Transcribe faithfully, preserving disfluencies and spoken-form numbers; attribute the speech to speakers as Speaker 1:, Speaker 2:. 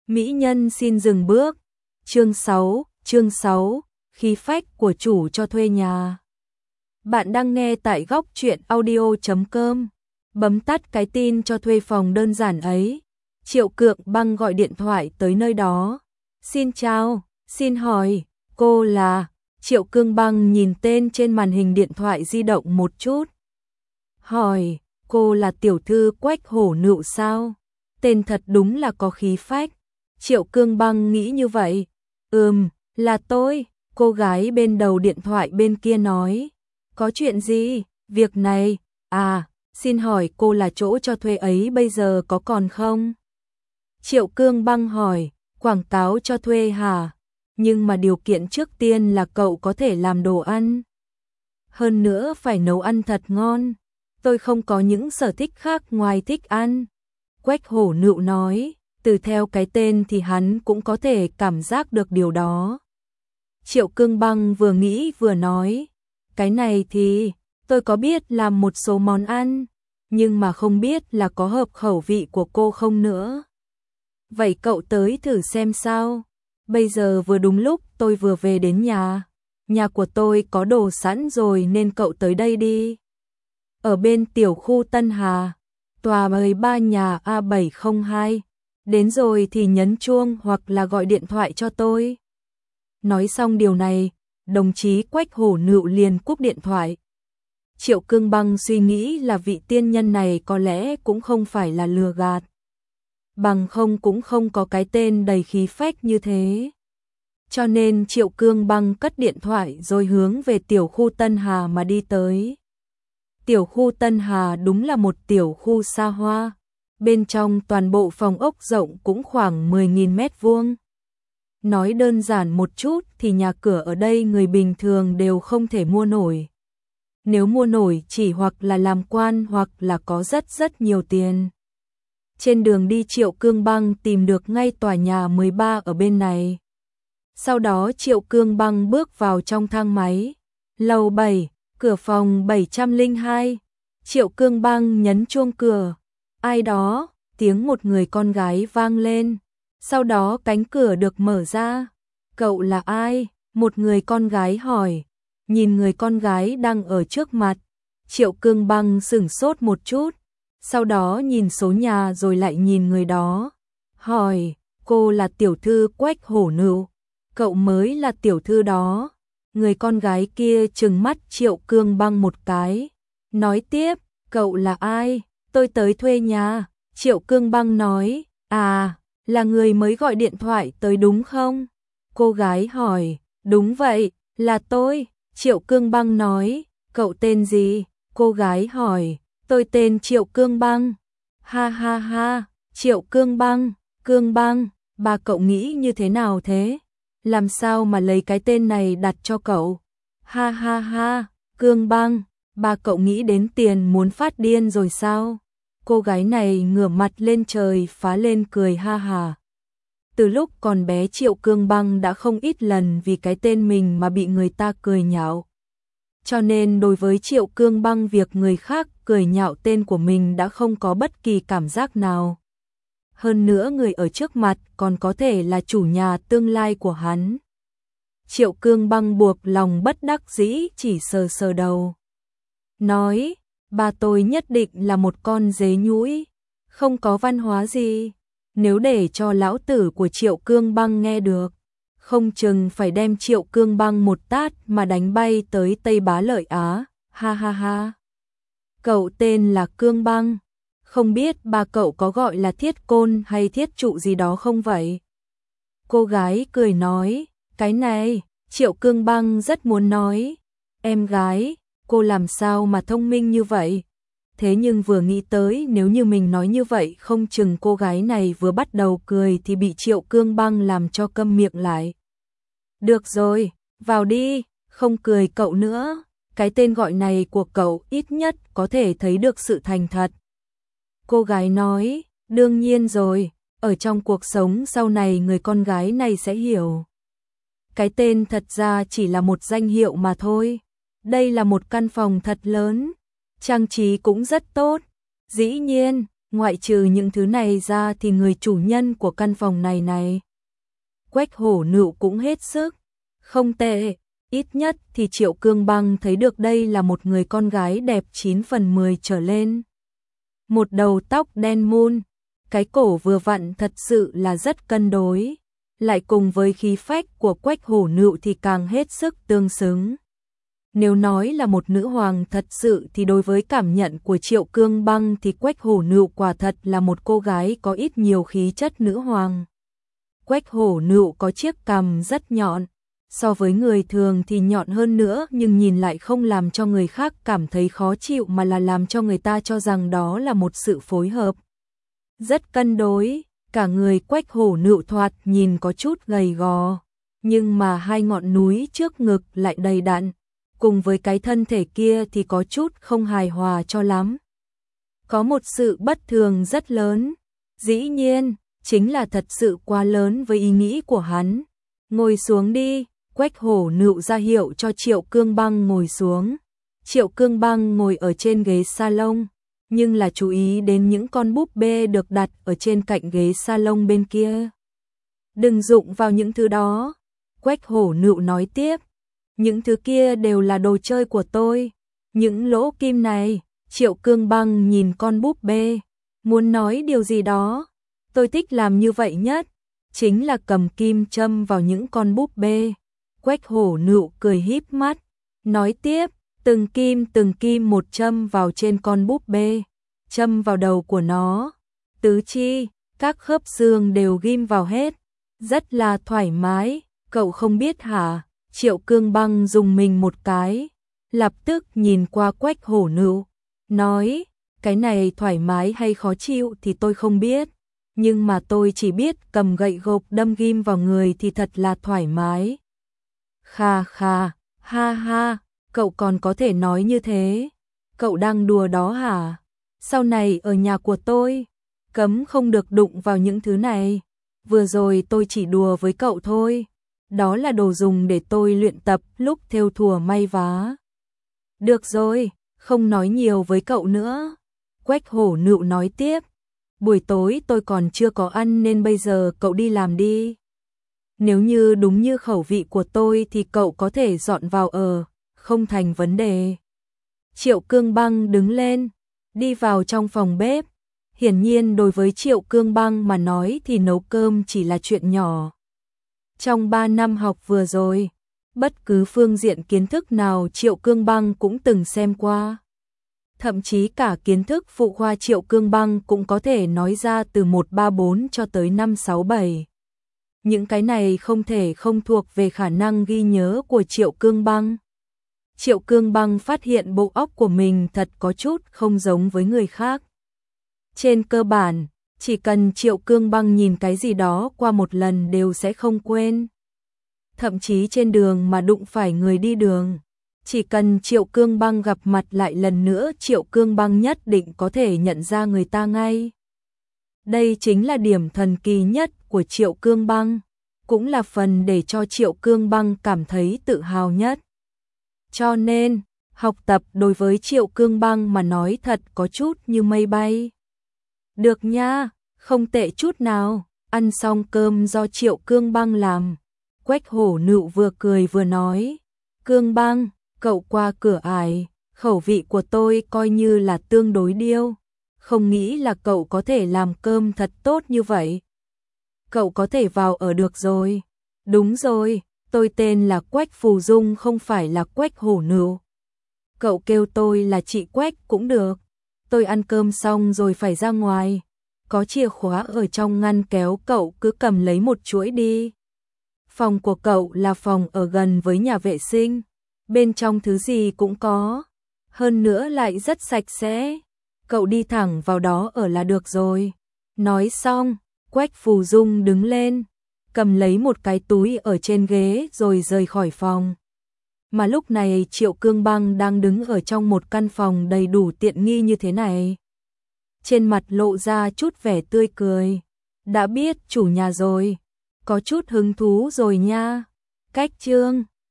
Speaker 1: Mỹ nhân xin dừng bước. Chương sáu, chương sáu, khí phách của chủ cho thuê nhà. Bạn đang nghe tại góc truyện audio chấm com. Bấm tắt cái tin cho thuê phòng đơn giản ấy. Triệu Cương Băng gọi điện thoại tới nơi đó. Xin chào, xin hỏi, cô là... Triệu Cương Băng nhìn tên trên màn hình điện thoại di động một chút. Hỏi, cô là tiểu thư Quách Hổ Nựu sao? Tên thật đúng là có khí phách. Triệu Cương Băng nghĩ như vậy. Ừm, là tôi, cô gái bên đầu điện thoại bên kia nói. Có chuyện gì? Việc này, à, xin hỏi cô là chỗ cho thuê ấy bây giờ có còn không? Triệu Cương Băng hỏi, quảng cáo cho thuê hả? Nhưng mà điều kiện trước tiên là cậu có thể làm đồ ăn. Hơn nữa phải nấu ăn thật ngon. Tôi không có những sở thích khác ngoài thích ăn. Quách Hổ Nựu nói, từ theo cái tên thì hắn cũng có thể cảm giác được điều đó. Triệu Cương Băng vừa nghĩ vừa nói, cái này thì tôi có biết làm một số món ăn, nhưng mà không biết là có hợp khẩu vị của cô không nữa. Vậy cậu tới thử xem sao. Bây giờ vừa đúng lúc tôi vừa về đến nhà. Nhà của tôi có đồ sẵn rồi nên cậu tới đây đi. Ở bên tiểu khu Tân Hà, tòa mười ba nhà A bảy không hai. Đến rồi thì nhấn chuông hoặc là gọi điện thoại cho tôi. Nói xong điều này, đồng chí Quách Hổ Nựu liền cúp điện thoại. Triệu Cương Băng suy nghĩ là vị tiên nhân này có lẽ cũng không phải là lừa gạt. Bằng không cũng không có cái tên đầy khí phách như thế. Cho nên Triệu Cương Băng cất điện thoại rồi hướng về tiểu khu Tân Hà mà đi tới. Tiểu khu Tân Hà đúng là một tiểu khu xa hoa. Bên trong toàn bộ phòng ốc rộng cũng khoảng mười nghìn mét vuông. Nói đơn giản một chút thì nhà cửa ở đây người bình thường đều không thể mua nổi. Nếu mua nổi chỉ hoặc là làm quan hoặc là có rất rất nhiều tiền. Trên đường đi Triệu Cương Băng tìm được ngay tòa nhà mười ba ở bên này. Sau đó Triệu Cương Băng bước vào trong thang máy. Lầu bảy, cửa phòng bảy không hai. Triệu Cương Băng nhấn chuông cửa. Ai đó, tiếng một người con gái vang lên. Sau đó cánh cửa được mở ra. Cậu là ai? Một người con gái hỏi. Nhìn người con gái đang ở trước mặt. Triệu Cương Băng sửng sốt một chút. Sau đó nhìn số nhà rồi lại nhìn người đó. Hỏi, cô là tiểu thư Quách Hổ Nựu. Cậu mới là tiểu thư đó. Người con gái kia trừng mắt Triệu Cương Băng một cái. Nói tiếp, cậu là ai? Tôi tới thuê nhà. Triệu Cương Băng nói, à, là người mới gọi điện thoại tới đúng không? Cô gái hỏi, đúng vậy, là tôi. Triệu Cương Băng nói, cậu tên gì? Cô gái hỏi, tôi tên Triệu Cương Băng. Ha ha ha, Triệu Cương Băng, Cương Băng, bà cậu nghĩ như thế nào thế? Làm sao mà lấy cái tên này đặt cho cậu? Ha ha ha, Cương Băng, bà cậu nghĩ đến tiền muốn phát điên rồi sao? Cô gái này ngửa mặt lên trời phá lên cười ha hà. Từ lúc còn bé Triệu Cương Băng đã không ít lần vì cái tên mình mà bị người ta cười nhạo. Cho nên đối với Triệu Cương Băng việc người khác cười nhạo tên của mình đã không có bất kỳ cảm giác nào. Hơn nữa người ở trước mặt còn có thể là chủ nhà tương lai của hắn. Triệu Cương Băng buộc lòng bất đắc dĩ chỉ sờ sờ đầu. Nói, ba tôi nhất định là một con dế nhũi, không có văn hóa gì. Nếu để cho lão tử của Triệu Cương Băng nghe được, không chừng phải đem Triệu Cương Băng một tát mà đánh bay tới Tây Bá Lợi Á, ha ha ha. Cậu tên là Cương Băng, không biết ba cậu có gọi là thiết côn hay thiết trụ gì đó không vậy? Cô gái cười nói, cái này, Triệu Cương Băng rất muốn nói, em gái, cô làm sao mà thông minh như vậy? Thế nhưng vừa nghĩ tới nếu như mình nói như vậy không chừng cô gái này vừa bắt đầu cười thì bị Triệu Cương Băng làm cho câm miệng lại. Được rồi, vào đi, không cười cậu nữa, cái tên gọi này của cậu ít nhất có thể thấy được sự thành thật. Cô gái nói, đương nhiên rồi, ở trong cuộc sống sau này người con gái này sẽ hiểu. Cái tên thật ra chỉ là một danh hiệu mà thôi. Đây là một căn phòng thật lớn, trang trí cũng rất tốt. Dĩ nhiên, Ngoại trừ những thứ này ra thì người chủ nhân của căn phòng này này. Quách Hổ Nựu cũng hết sức. Không tệ, ít nhất thì Triệu Cương Băng thấy được đây là một người con gái đẹp chín phần mười trở lên. Một đầu tóc đen mun, cái cổ vừa vặn thật sự là rất cân đối, lại cùng với khí phách của Quách Hổ Nựu thì càng hết sức tương xứng. Nếu nói là một nữ hoàng thật sự thì đối với cảm nhận của Triệu Cương Băng thì Quách Hổ Nựu quả thật là một cô gái có ít nhiều khí chất nữ hoàng. Quách Hổ Nựu có chiếc cằm rất nhọn, so với người thường thì nhọn hơn nữa nhưng nhìn lại không làm cho người khác cảm thấy khó chịu mà là làm cho người ta cho rằng đó là một sự phối hợp. Rất cân đối, cả người Quách Hổ Nựu thoạt nhìn có chút gầy gò, nhưng mà hai ngọn núi trước ngực lại đầy đặn, cùng với cái thân thể kia thì có chút không hài hòa cho lắm. Có một sự bất thường rất lớn, dĩ nhiên, chính là thật sự quá lớn với ý nghĩ của hắn. Ngồi xuống đi, Quách Hổ Nựu ra hiệu cho Triệu Cương Băng ngồi xuống. Triệu Cương Băng ngồi ở trên ghế salon, nhưng là chú ý đến những con búp bê được đặt ở trên cạnh ghế salon bên kia. Đừng dụng vào những thứ đó, Quách Hổ Nựu nói tiếp. Những thứ kia đều là đồ chơi của tôi. Những lỗ kim này, Triệu Cương Băng nhìn con búp bê, muốn nói điều gì đó. Tôi thích làm như vậy nhất, chính là cầm kim châm vào những con búp bê. Quách Hổ Nựu cười híp mắt, nói tiếp, từng kim từng kim một châm vào trên con búp bê, châm vào đầu của nó, tứ chi, các khớp xương đều ghim vào hết, rất là thoải mái, cậu không biết hả? Triệu Cương Băng dùng mình một cái, lập tức nhìn qua Quách Hổ Nựu, nói, cái này thoải mái hay khó chịu thì tôi không biết, nhưng mà tôi chỉ biết cầm gậy gộc đâm ghim vào người thì thật là thoải mái. Kha kha, ha ha, cậu còn có thể nói như thế, cậu đang đùa đó hả? Sau này ở nhà của tôi, cấm không được đụng vào những thứ này, vừa rồi tôi chỉ đùa với cậu thôi. Đó là đồ dùng để tôi luyện tập lúc thêu thùa may vá. Được rồi, không nói nhiều với cậu nữa. Quách Hổ Nựu nói tiếp. Buổi tối tôi còn chưa có ăn nên bây giờ cậu đi làm đi. Nếu như đúng như khẩu vị của tôi thì cậu có thể dọn vào ở, không thành vấn đề. Triệu Cương Băng đứng lên, đi vào trong phòng bếp. Hiển nhiên đối với Triệu Cương Băng mà nói thì nấu cơm chỉ là chuyện nhỏ. Trong ba năm học vừa rồi, bất cứ phương diện kiến thức nào Triệu Cương Băng cũng từng xem qua. Thậm chí cả kiến thức phụ khoa Triệu Cương Băng cũng có thể nói ra từ một ba bốn cho tới năm sáu bảy. Những cái này không thể không thuộc về khả năng ghi nhớ của Triệu Cương Băng. Triệu Cương Băng phát hiện bộ óc của mình thật có chút không giống với người khác. Trên cơ bản, chỉ cần Triệu Cương Băng nhìn cái gì đó qua một lần đều sẽ không quên. Thậm chí trên đường mà đụng phải người đi đường, chỉ cần Triệu Cương Băng gặp mặt lại lần nữa Triệu Cương Băng nhất định có thể nhận ra người ta ngay. Đây chính là điểm thần kỳ nhất của Triệu Cương Băng, cũng là phần để cho Triệu Cương Băng cảm thấy tự hào nhất. Cho nên, học tập đối với Triệu Cương Băng mà nói thật có chút như mây bay. Được nha, không tệ chút nào, ăn xong cơm do Triệu Cương Băng làm. Quách Hổ Nựu vừa cười vừa nói, Cương Băng, cậu qua cửa ải, khẩu vị của tôi coi như là tương đối điêu, không nghĩ là cậu có thể làm cơm thật tốt như vậy. Cậu có thể vào ở được rồi. Đúng rồi, tôi tên là Quách Phù Dung không phải là Quách Hổ Nựu. Cậu kêu tôi là chị Quách cũng được. Tôi ăn cơm xong rồi phải ra ngoài. Có chìa khóa ở trong ngăn kéo, cậu cứ cầm lấy một chuỗi đi. Phòng của cậu là phòng ở gần với nhà vệ sinh. Bên trong thứ gì cũng có. Hơn nữa lại rất sạch sẽ. Cậu đi thẳng vào đó ở là được rồi. Nói xong, Quách Phù Dung đứng lên, cầm lấy một cái túi ở trên ghế rồi rời khỏi phòng. Mà lúc này Triệu Cương Băng đang đứng ở trong một căn phòng đầy đủ tiện nghi như thế này. Trên mặt lộ ra chút vẻ tươi cười. Đã biết chủ nhà rồi, có chút hứng thú rồi nha. Cách chương